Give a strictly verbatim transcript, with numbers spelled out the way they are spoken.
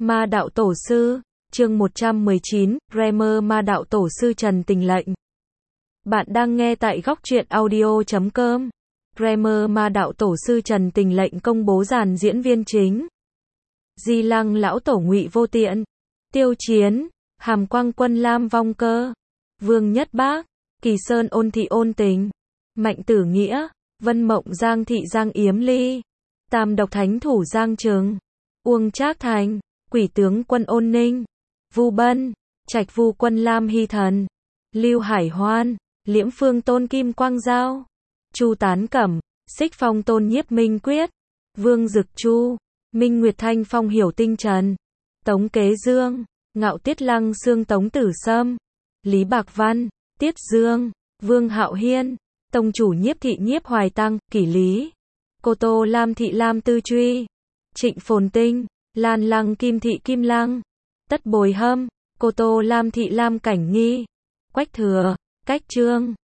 Ma đạo tổ sư, chương một trăm mười chín, Grammar Ma đạo tổ sư Trần Tình Lệnh. Bạn đang nghe tại góc truyện audio chấm com. Grammar Ma đạo tổ sư Trần Tình Lệnh công bố dàn diễn viên chính. Di Lăng lão tổ Ngụy Vô Tiện, Tiêu Chiến, Hàm Quang Quân Lam Vong Cơ, Vương Nhất Bác, Kỳ Sơn Ôn Thị Ôn Tình, Mạnh Tử Nghĩa, Vân Mộng Giang Thị Giang Yếm Ly, Tam Độc Thánh Thủ Giang Trừng, Uông Trác Thành, Quỷ Tướng Quân Ôn Ninh, Vu Bân, Trạch Vu Quân Lam Hy Thần, Lưu Hải Hoan, Liễm Phương Tôn Kim Quang Giao, Chu Tán Cẩm, Xích Phong Tôn Nhiếp Minh Quyết, Vương Dực Chu, Minh Nguyệt Thanh Phong Hiểu Tinh Trần, Tống Kế Dương, Ngạo Tiết Lăng Xương Tống Tử Sâm, Lý Bạc Văn, Tiết Dương, Vương Hạo Hiên, Tông Chủ Nhiếp Thị Nhiếp Hoài Tăng, Kỷ Lý, Cô Tô Lam Thị Lam Tư Truy, Trịnh Phồn Tinh, Lan Lăng Kim Thị Kim Lăng, Tất Bồi Hâm, Cô Tô Lam Thị Lam Cảnh Nghi, Quách Thừa, Cách Trương,